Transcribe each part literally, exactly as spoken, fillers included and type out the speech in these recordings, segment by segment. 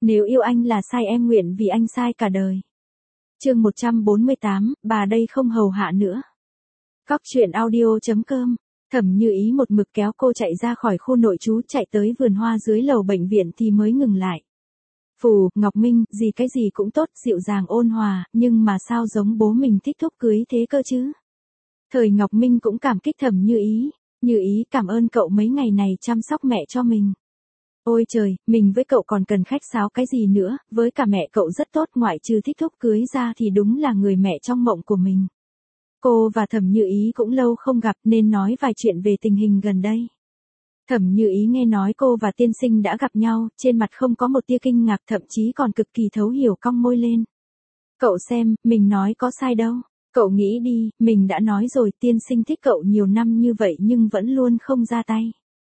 Nếu yêu anh là sai em nguyện vì anh sai cả đời. Chương một trăm bốn mươi tám, bà đây không hầu hạ nữa. Cóc truyện audio chấm com. Thẩm Như Ý một mực kéo cô chạy ra khỏi khu nội trú, chạy tới vườn hoa dưới lầu bệnh viện thì mới ngừng lại. Phù, Ngọc Minh, gì cái gì cũng tốt, dịu dàng ôn hòa, nhưng mà sao giống bố mình thích thúc cưới thế cơ chứ? Thời Ngọc Minh cũng cảm kích Thẩm Như Ý. Như Ý cảm ơn cậu mấy ngày này chăm sóc mẹ cho mình. Ôi trời, mình với cậu còn cần khách sáo cái gì nữa, với cả mẹ cậu rất tốt, ngoại trừ thích thúc cưới ra thì đúng là người mẹ trong mộng của mình. Cô và Thẩm Như Ý cũng lâu không gặp nên nói vài chuyện về tình hình gần đây. Thẩm Như Ý nghe nói cô và tiên sinh đã gặp nhau, trên mặt không có một tia kinh ngạc, thậm chí còn cực kỳ thấu hiểu, cong môi lên. Cậu xem, mình nói có sai đâu. Cậu nghĩ đi, mình đã nói rồi, tiên sinh thích cậu nhiều năm như vậy nhưng vẫn luôn không ra tay.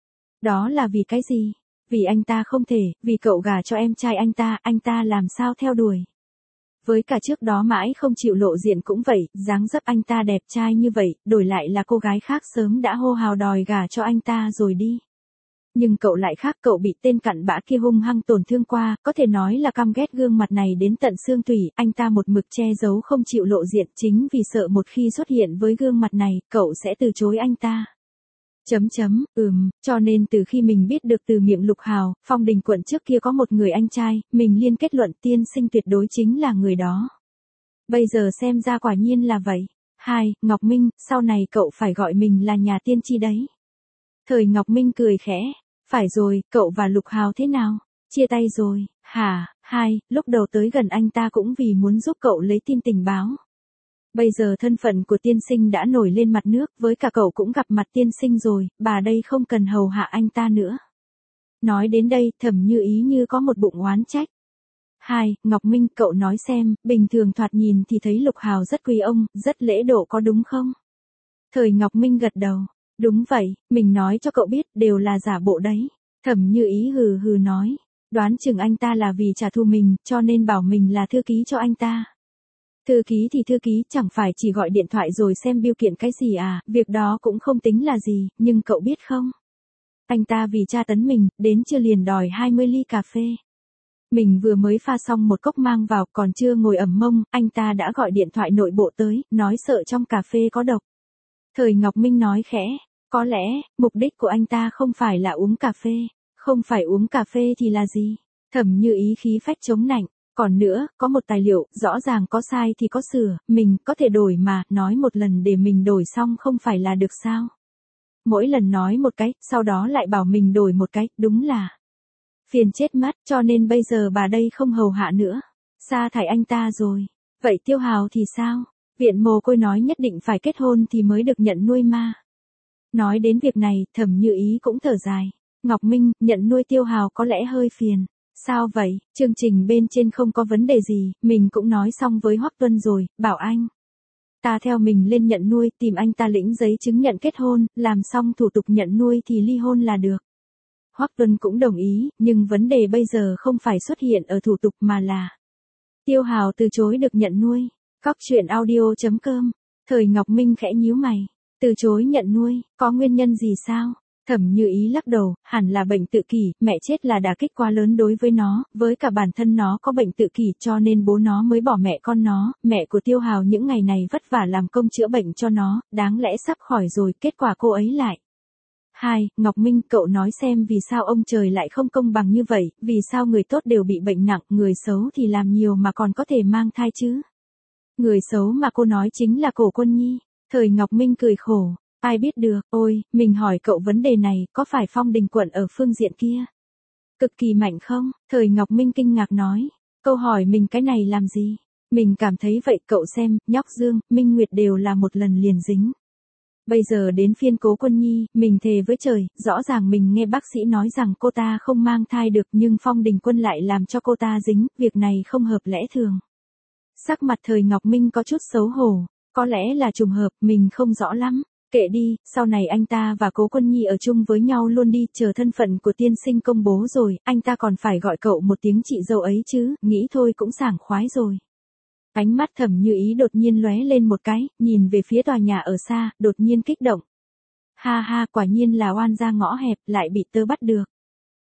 Đó là vì cái gì? Vì anh ta không thể, vì cậu gả cho em trai anh ta, anh ta làm sao theo đuổi. Với cả trước đó mãi không chịu lộ diện cũng vậy, dáng dấp anh ta đẹp trai như vậy, đổi lại là cô gái khác sớm đã hô hào đòi gả cho anh ta rồi đi. Nhưng cậu lại khác, cậu bị tên cặn bã kia hung hăng tổn thương qua, có thể nói là căm ghét gương mặt này đến tận xương tủy, anh ta một mực che giấu không chịu lộ diện, chính vì sợ một khi xuất hiện với gương mặt này, cậu sẽ từ chối anh ta. Chấm chấm, ừm, cho nên từ khi mình biết được từ miệng Lục Hào, Phong Đình quận trước kia có một người anh trai, mình liên kết luận tiên sinh tuyệt đối chính là người đó. Bây giờ xem ra quả nhiên là vậy. Hai, Ngọc Minh, sau này cậu phải gọi mình là nhà tiên tri đấy. Thời Ngọc Minh cười khẽ, phải rồi, cậu và Lục Hào thế nào? Chia tay rồi, hả? Hai, lúc đầu tới gần anh ta cũng vì muốn giúp cậu lấy tin tình báo. Bây giờ thân phận của tiên sinh đã nổi lên mặt nước, với cả cậu cũng gặp mặt tiên sinh rồi, bà đây không cần hầu hạ anh ta nữa. Nói đến đây, Thẩm Như Ý như có một bụng oán trách. Hai, Ngọc Minh, cậu nói xem, bình thường thoạt nhìn thì thấy Lục Hào rất quý ông, rất lễ độ có đúng không? Thời Ngọc Minh gật đầu, đúng vậy, mình nói cho cậu biết, đều là giả bộ đấy. Thẩm Như Ý hừ hừ nói, đoán chừng anh ta là vì trả thù mình, cho nên bảo mình là thư ký cho anh ta. Thư ký thì thư ký, chẳng phải chỉ gọi điện thoại rồi xem bill kiện cái gì à, việc đó cũng không tính là gì, nhưng cậu biết không? Anh ta vì tra tấn mình, đến chưa liền đòi hai mươi ly cà phê. Mình vừa mới pha xong một cốc mang vào, còn chưa ngồi ẩm mông, anh ta đã gọi điện thoại nội bộ tới, nói sợ trong cà phê có độc. Thời Ngọc Minh nói khẽ, có lẽ, mục đích của anh ta không phải là uống cà phê, không phải uống cà phê thì là gì? Thẩm Như Ý khí phách chống nạnh. Còn nữa, có một tài liệu, rõ ràng có sai thì có sửa, mình có thể đổi mà, nói một lần để mình đổi xong không phải là được sao? Mỗi lần nói một cái, sau đó lại bảo mình đổi một cái, đúng là phiền chết mắt, cho nên bây giờ bà đây không hầu hạ nữa. Sa thải anh ta rồi. Vậy Tiêu Hào thì sao? Viện mồ côi nói nhất định phải kết hôn thì mới được nhận nuôi ma. Nói đến việc này, Thẩm Như Ý cũng thở dài. Ngọc Minh, nhận nuôi Tiêu Hào có lẽ hơi phiền. Sao vậy, chương trình bên trên không có vấn đề gì, mình cũng nói xong với Hoắc Tuân rồi, bảo anh ta theo mình lên nhận nuôi, tìm anh ta lĩnh giấy chứng nhận kết hôn, làm xong thủ tục nhận nuôi thì ly hôn là được. Hoắc Tuân cũng đồng ý, nhưng vấn đề bây giờ không phải xuất hiện ở thủ tục mà là Tiêu Hào từ chối được nhận nuôi. Cóc truyện audio chấm com. Thời Ngọc Minh khẽ nhíu mày, từ chối nhận nuôi, có nguyên nhân gì sao? Thẩm Như Ý lắc đầu, hẳn là bệnh tự kỷ, mẹ chết là đả kích quá lớn đối với nó, với cả bản thân nó có bệnh tự kỷ cho nên bố nó mới bỏ mẹ con nó, mẹ của Tiêu Hào những ngày này vất vả làm công chữa bệnh cho nó, đáng lẽ sắp khỏi rồi, kết quả cô ấy lại. Hai, Ngọc Minh, cậu nói xem vì sao ông trời lại không công bằng như vậy, vì sao người tốt đều bị bệnh nặng, người xấu thì làm nhiều mà còn có thể mang thai chứ? Người xấu mà cô nói chính là Cổ Quân Nhi. Thời Ngọc Minh cười khổ. Ai biết được, ôi, mình hỏi cậu vấn đề này, có phải Phong Đình quận ở phương diện kia cực kỳ mạnh không? Thời Ngọc Minh kinh ngạc nói, câu hỏi mình cái này làm gì? Mình cảm thấy vậy, cậu xem, Nhóc Dương, Minh Nguyệt đều là một lần liền dính. Bây giờ đến phiên Cố Quân Nhi, mình thề với trời, rõ ràng mình nghe bác sĩ nói rằng cô ta không mang thai được nhưng Phong Đình Quân lại làm cho cô ta dính, việc này không hợp lẽ thường. Sắc mặt Thời Ngọc Minh có chút xấu hổ, có lẽ là trùng hợp, mình không rõ lắm. Kệ đi, sau này anh ta và Cố Quân Nhi ở chung với nhau luôn đi, chờ thân phận của tiên sinh công bố rồi, anh ta còn phải gọi cậu một tiếng chị dâu ấy chứ, nghĩ thôi cũng sảng khoái rồi. Ánh mắt Thẩm Như Ý đột nhiên lóe lên một cái, nhìn về phía tòa nhà ở xa, đột nhiên kích động. Ha ha, quả nhiên là oan gia ngõ hẹp, lại bị tớ bắt được.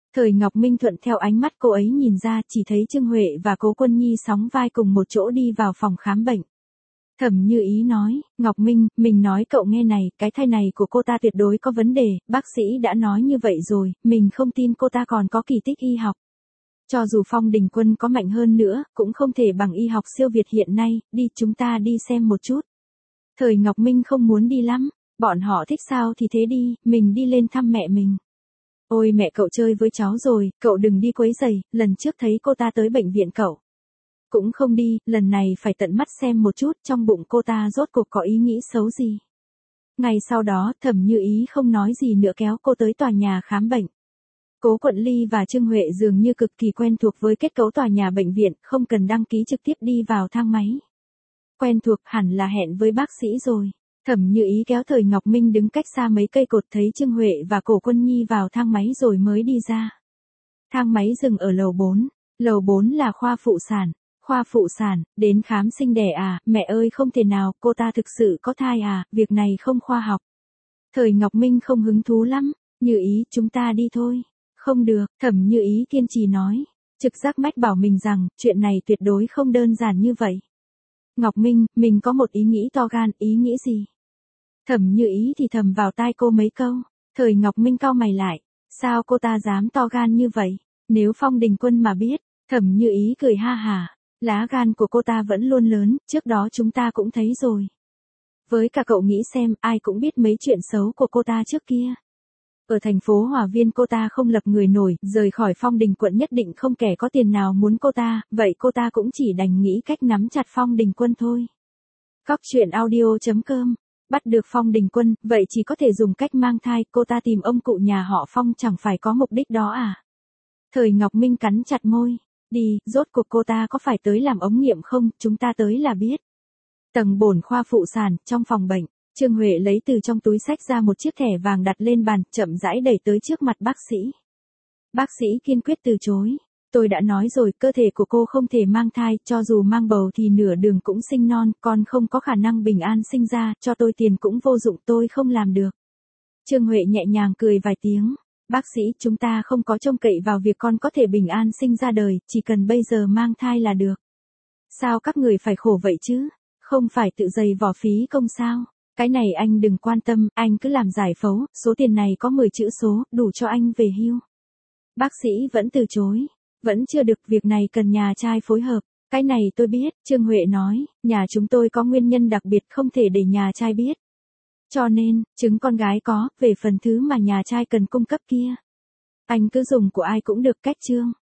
Thời Ngọc Minh thuận theo ánh mắt cô ấy nhìn ra, chỉ thấy Trương Huệ và Cố Quân Nhi sóng vai cùng một chỗ đi vào phòng khám bệnh. Thẩm Như Ý nói, Ngọc Minh, mình nói cậu nghe này, cái thai này của cô ta tuyệt đối có vấn đề, bác sĩ đã nói như vậy rồi, mình không tin cô ta còn có kỳ tích y học. Cho dù Phong Đình Quân có mạnh hơn nữa, cũng không thể bằng y học siêu việt hiện nay, đi chúng ta đi xem một chút. Thời Ngọc Minh không muốn đi lắm, bọn họ thích sao thì thế đi, mình đi lên thăm mẹ mình. Ôi mẹ cậu chơi với cháu rồi, cậu đừng đi quấy rầy, lần trước thấy cô ta tới bệnh viện cậu cũng không đi, lần này phải tận mắt xem một chút trong bụng cô ta rốt cuộc có ý nghĩ xấu gì. Ngày sau đó, Thẩm Như Ý không nói gì nữa kéo cô tới tòa nhà khám bệnh. Cố Quận Ly và Trương Huệ dường như cực kỳ quen thuộc với kết cấu tòa nhà bệnh viện, không cần đăng ký trực tiếp đi vào thang máy. Quen thuộc hẳn là hẹn với bác sĩ rồi. Thẩm Như Ý kéo Thời Ngọc Minh đứng cách xa mấy cây cột thấy Trương Huệ và Cổ Quân Nhi vào thang máy rồi mới đi ra. Thang máy dừng ở lầu bốn. Lầu bốn là khoa phụ sản. Khoa phụ sản, đến khám sinh đẻ à, mẹ ơi không thể nào, cô ta thực sự có thai à, việc này không khoa học. Thời Ngọc Minh không hứng thú lắm, Như Ý chúng ta đi thôi. Không được, Thẩm Như Ý kiên trì nói. Trực giác mách bảo mình rằng, chuyện này tuyệt đối không đơn giản như vậy. Ngọc Minh, mình có một ý nghĩ to gan, ý nghĩ gì? Thẩm Như Ý thì thầm vào tai cô mấy câu. Thời Ngọc Minh cau mày lại. Sao cô ta dám to gan như vậy? Nếu Phong Đình Quân mà biết, Thẩm Như Ý cười ha hả. Lá gan của cô ta vẫn luôn lớn, trước đó chúng ta cũng thấy rồi. Với cả cậu nghĩ xem, ai cũng biết mấy chuyện xấu của cô ta trước kia. Ở thành phố Hòa Viên cô ta không lập người nổi, rời khỏi Phong Đình Quận nhất định không kẻ có tiền nào muốn cô ta, vậy cô ta cũng chỉ đành nghĩ cách nắm chặt Phong Đình Quân thôi. Cóc truyện audio chấm com. Bắt được Phong Đình Quân, vậy chỉ có thể dùng cách mang thai, cô ta tìm ông cụ nhà họ Phong chẳng phải có mục đích đó à? Thời Ngọc Minh cắn chặt môi. Đi, rốt cuộc cô ta có phải tới làm ống nghiệm không, chúng ta tới là biết. Tầng bổn khoa phụ sản, trong phòng bệnh, Trương Huệ lấy từ trong túi xách ra một chiếc thẻ vàng đặt lên bàn, chậm rãi đẩy tới trước mặt bác sĩ. Bác sĩ kiên quyết từ chối. Tôi đã nói rồi, cơ thể của cô không thể mang thai, cho dù mang bầu thì nửa đường cũng sinh non, con không có khả năng bình an sinh ra, cho tôi tiền cũng vô dụng, tôi không làm được. Trương Huệ nhẹ nhàng cười vài tiếng. Bác sĩ, chúng ta không có trông cậy vào việc con có thể bình an sinh ra đời, chỉ cần bây giờ mang thai là được. Sao các người phải khổ vậy chứ? Không phải tự dày vỏ phí công sao? Cái này anh đừng quan tâm, anh cứ làm giải phẫu, số tiền này có mười chữ số, đủ cho anh về hưu. Bác sĩ vẫn từ chối. Vẫn chưa được, việc này cần nhà trai phối hợp. Cái này tôi biết, Trương Huệ nói, nhà chúng tôi có nguyên nhân đặc biệt không thể để nhà trai biết. Cho nên, trứng con gái có, về phần thứ mà nhà trai cần cung cấp kia. Anh cứ dùng của ai cũng được, cách trương.